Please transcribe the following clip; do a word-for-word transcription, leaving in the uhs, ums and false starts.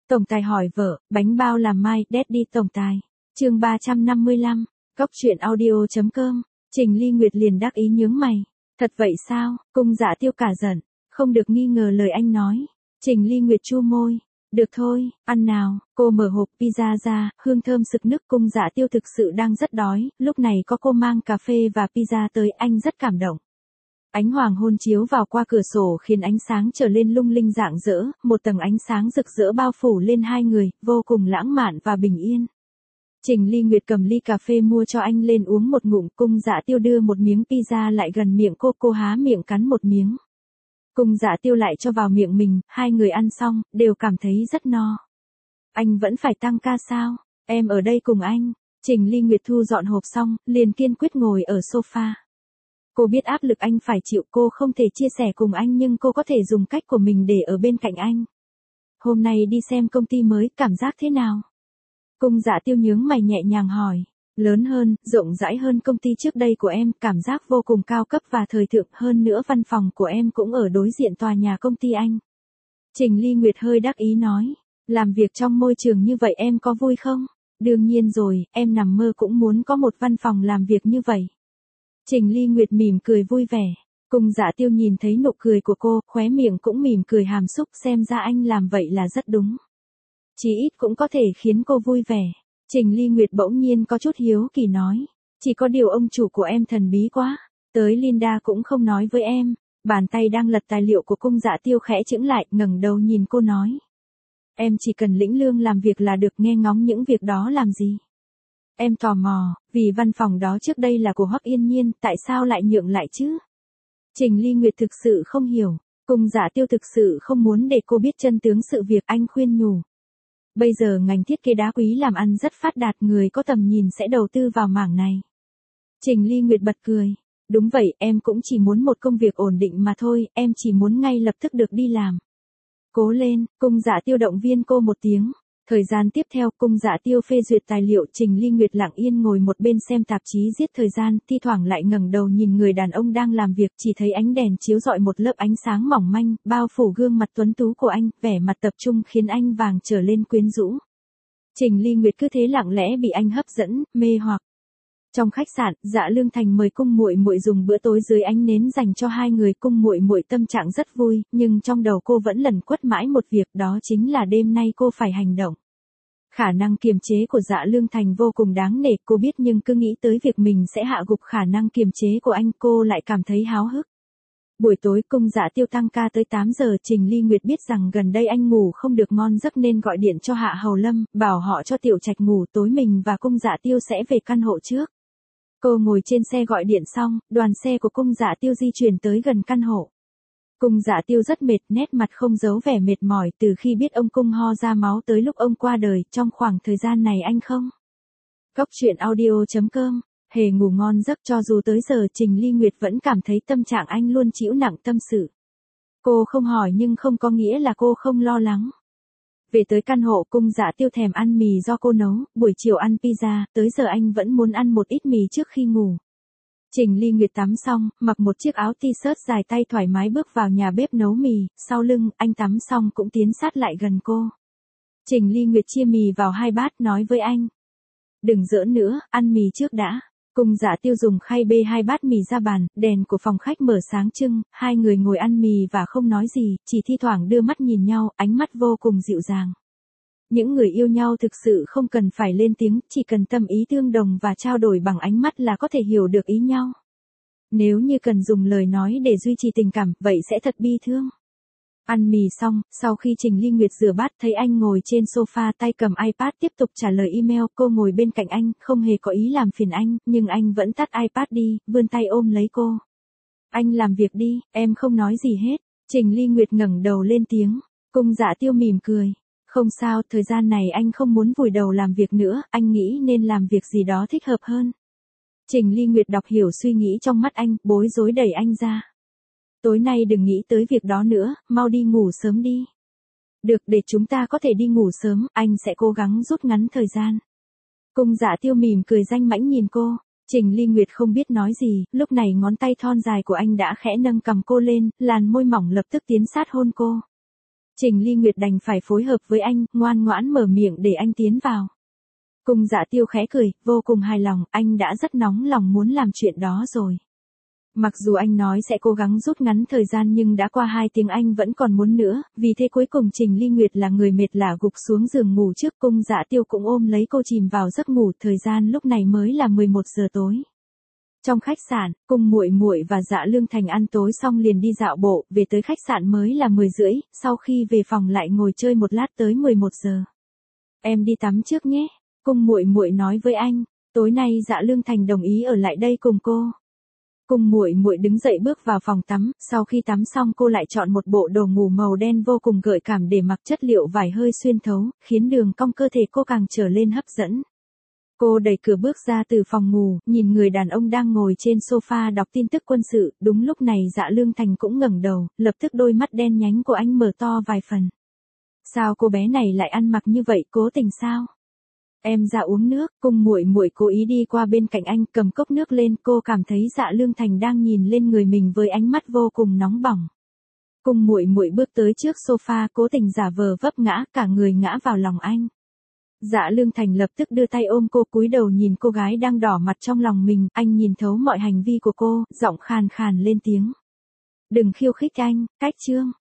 Tổng tài hỏi vợ, bánh bao làm mai, Daddy tổng tài. Chương ba trăm năm mươi lăm, Cóc truyện audio.com. Trình Ly Nguyệt liền đắc ý nhướng mày. Thật vậy sao? Cung Dạ Tiêu cả giận, không được nghi ngờ lời anh nói. Trình Ly Nguyệt chu môi. Được thôi, ăn nào. Cô mở hộp pizza ra, hương thơm sực nức. Cung Dạ Tiêu thực sự đang rất đói, lúc này có cô mang cà phê và pizza tới, anh rất cảm động. Ánh hoàng hôn chiếu vào qua cửa sổ khiến ánh sáng trở lên lung linh rạng rỡ, một tầng ánh sáng rực rỡ bao phủ lên hai người, vô cùng lãng mạn và bình yên. Trình Ly Nguyệt cầm ly cà phê mua cho anh lên uống một ngụm. Cung Dạ Tiêu đưa một miếng pizza lại gần miệng cô, cô há miệng cắn một miếng. Cung Dạ Tiêu lại cho vào miệng mình, hai người ăn xong, đều cảm thấy rất no. Anh vẫn phải tăng ca sao? Em ở đây cùng anh. Trình Ly Nguyệt thu dọn hộp xong, liền kiên quyết ngồi ở sofa. Cô biết áp lực anh phải chịu, cô không thể chia sẻ cùng anh nhưng cô có thể dùng cách của mình để ở bên cạnh anh. Hôm nay đi xem công ty mới, cảm giác thế nào? Cung Dạ Tiêu nhướng mày nhẹ nhàng hỏi. Lớn hơn, rộng rãi hơn công ty trước đây của em, cảm giác vô cùng cao cấp và thời thượng, hơn nữa văn phòng của em cũng ở đối diện tòa nhà công ty anh. Trình Ly Nguyệt hơi đắc ý nói. Làm việc trong môi trường như vậy em có vui không? Đương nhiên rồi, em nằm mơ cũng muốn có một văn phòng làm việc như vậy. Trình Ly Nguyệt mỉm cười vui vẻ. Cung Dạ Tiêu nhìn thấy nụ cười của cô, khóe miệng cũng mỉm cười hàm xúc, xem ra anh làm vậy là rất đúng. Chí ít cũng có thể khiến cô vui vẻ. Trình Ly Nguyệt bỗng nhiên có chút hiếu kỳ nói. Chỉ có điều ông chủ của em thần bí quá. Tới Linda cũng không nói với em. Bàn tay đang lật tài liệu của Cung Dạ Tiêu khẽ chững lại, ngẩng đầu nhìn cô nói. Em chỉ cần lĩnh lương làm việc là được, nghe ngóng những việc đó làm gì. Em tò mò, vì văn phòng đó trước đây là của Hoắc Yên Nhiên, tại sao lại nhượng lại chứ? Trình Ly Nguyệt thực sự không hiểu. Cung Dạ Tiêu thực sự không muốn để cô biết chân tướng sự việc, anh khuyên nhủ. Bây giờ ngành thiết kế đá quý làm ăn rất phát đạt, người có tầm nhìn sẽ đầu tư vào mảng này. Trình Ly Nguyệt bật cười. Đúng vậy, em cũng chỉ muốn một công việc ổn định mà thôi, em chỉ muốn ngay lập tức được đi làm. Cố lên. Cung Dạ Tiêu động viên cô một tiếng. Thời gian tiếp theo, Cung Dạ Tiêu phê duyệt tài liệu, Trình Ly Nguyệt lặng yên ngồi một bên xem tạp chí giết thời gian, thi thoảng lại ngẩng đầu nhìn người đàn ông đang làm việc, chỉ thấy ánh đèn chiếu rọi một lớp ánh sáng mỏng manh, bao phủ gương mặt tuấn tú của anh, vẻ mặt tập trung khiến anh vàng trở lên quyến rũ. Trình Ly Nguyệt cứ thế lặng lẽ bị anh hấp dẫn, mê hoặc. Trong khách sạn, Dạ Lương Thành mời Cung Muội Muội dùng bữa tối dưới ánh nến dành cho hai người. Cung Muội Muội tâm trạng rất vui, nhưng trong đầu cô vẫn lẩn quất mãi một việc, đó chính là đêm nay cô phải hành động. Khả năng kiềm chế của Dạ Lương Thành vô cùng đáng nể, cô biết, nhưng cứ nghĩ tới việc mình sẽ hạ gục khả năng kiềm chế của anh, cô lại cảm thấy háo hức. Buổi tối Cung Dạ Tiêu tăng ca tới tám giờ, Trình Ly Nguyệt biết rằng gần đây anh ngủ không được ngon giấc nên gọi điện cho Hạ Hầu Lâm, bảo họ cho Tiểu Trạch ngủ, tối mình và Cung Dạ Tiêu sẽ về căn hộ trước. Cô ngồi trên xe gọi điện xong, đoàn xe của Cung Dạ Tiêu di chuyển tới gần căn hộ. Cung Dạ Tiêu rất mệt, nét mặt không giấu vẻ mệt mỏi, từ khi biết ông Cung ho ra máu tới lúc ông qua đời, trong khoảng thời gian này anh không. Cóc truyện audio.com, hề ngủ ngon giấc, cho dù tới giờ Trình Ly Nguyệt vẫn cảm thấy tâm trạng anh luôn chịu nặng tâm sự. Cô không hỏi nhưng không có nghĩa là cô không lo lắng. Về tới căn hộ, Cung Dạ Tiêu thèm ăn mì do cô nấu, buổi chiều ăn pizza, tới giờ anh vẫn muốn ăn một ít mì trước khi ngủ. Trình Ly Nguyệt tắm xong, mặc một chiếc áo t-shirt dài tay thoải mái bước vào nhà bếp nấu mì, sau lưng, anh tắm xong cũng tiến sát lại gần cô. Trình Ly Nguyệt chia mì vào hai bát, nói với anh. Đừng giỡn nữa, ăn mì trước đã. Cung Dạ Tiêu dùng khay bê hai bát mì ra bàn, đèn của phòng khách mở sáng trưng, hai người ngồi ăn mì và không nói gì, chỉ thi thoảng đưa mắt nhìn nhau, ánh mắt vô cùng dịu dàng. Những người yêu nhau thực sự không cần phải lên tiếng, chỉ cần tâm ý tương đồng và trao đổi bằng ánh mắt là có thể hiểu được ý nhau. Nếu như cần dùng lời nói để duy trì tình cảm, vậy sẽ thật bi thương. Ăn mì xong, sau khi Trình Ly Nguyệt rửa bát thấy anh ngồi trên sofa tay cầm iPad tiếp tục trả lời email, cô ngồi bên cạnh anh, không hề có ý làm phiền anh, nhưng anh vẫn tắt iPad đi, vươn tay ôm lấy cô. Anh làm việc đi, em không nói gì hết. Trình Ly Nguyệt ngẩng đầu lên tiếng. Cung Dạ Tiêu mỉm cười. Không sao, thời gian này anh không muốn vùi đầu làm việc nữa, anh nghĩ nên làm việc gì đó thích hợp hơn. Trình Ly Nguyệt đọc hiểu suy nghĩ trong mắt anh, bối rối đẩy anh ra. Tối nay đừng nghĩ tới việc đó nữa, mau đi ngủ sớm đi. Được, để chúng ta có thể đi ngủ sớm, anh sẽ cố gắng rút ngắn thời gian. Cung Dạ Tiêu mỉm cười danh mãnh nhìn cô. Trình Ly Nguyệt không biết nói gì, lúc này ngón tay thon dài của anh đã khẽ nâng cằm cô lên, làn môi mỏng lập tức tiến sát hôn cô. Trình Ly Nguyệt đành phải phối hợp với anh, ngoan ngoãn mở miệng để anh tiến vào. Cung Dạ Tiêu khẽ cười, vô cùng hài lòng, anh đã rất nóng lòng muốn làm chuyện đó rồi. Mặc dù anh nói sẽ cố gắng rút ngắn thời gian nhưng đã qua hai tiếng anh vẫn còn muốn nữa, vì thế cuối cùng Trình Ly Nguyệt là người mệt lả gục xuống giường ngủ trước. Cung Dạ Tiêu cũng ôm lấy cô chìm vào giấc ngủ, thời gian lúc này mới là mười một giờ tối. Trong khách sạn, Cung Muội Muội và Dạ Lương Thành ăn tối xong liền đi dạo bộ, về tới khách sạn mới là mười rưỡi, sau khi về phòng lại ngồi chơi một lát tới mười một giờ. Em đi tắm trước nhé, Cung Muội Muội nói với anh, tối nay Dạ Lương Thành đồng ý ở lại đây cùng cô. Cung Muội Muội đứng dậy bước vào phòng tắm, sau khi tắm xong cô lại chọn một bộ đồ ngủ màu đen vô cùng gợi cảm để mặc, chất liệu vải hơi xuyên thấu, khiến đường cong cơ thể cô càng trở lên hấp dẫn. Cô đẩy cửa bước ra từ phòng ngủ, nhìn người đàn ông đang ngồi trên sofa đọc tin tức quân sự, đúng lúc này Dạ Lương Thành cũng ngẩng đầu, lập tức đôi mắt đen nhánh của anh mở to vài phần. Sao cô bé này lại ăn mặc như vậy, cố tình sao? Em ra uống nước. Cung Muội Muội cố ý đi qua bên cạnh anh, cầm cốc nước lên, cô cảm thấy Dạ Lương Thành đang nhìn lên người mình với ánh mắt vô cùng nóng bỏng. Cung Muội Muội bước tới trước sofa, cố tình giả vờ vấp ngã, cả người ngã vào lòng anh. Dạ Lương Thành lập tức đưa tay ôm cô, cúi đầu nhìn cô gái đang đỏ mặt trong lòng mình, anh nhìn thấu mọi hành vi của cô, giọng khàn khàn lên tiếng. Đừng khiêu khích anh, Cách Trương.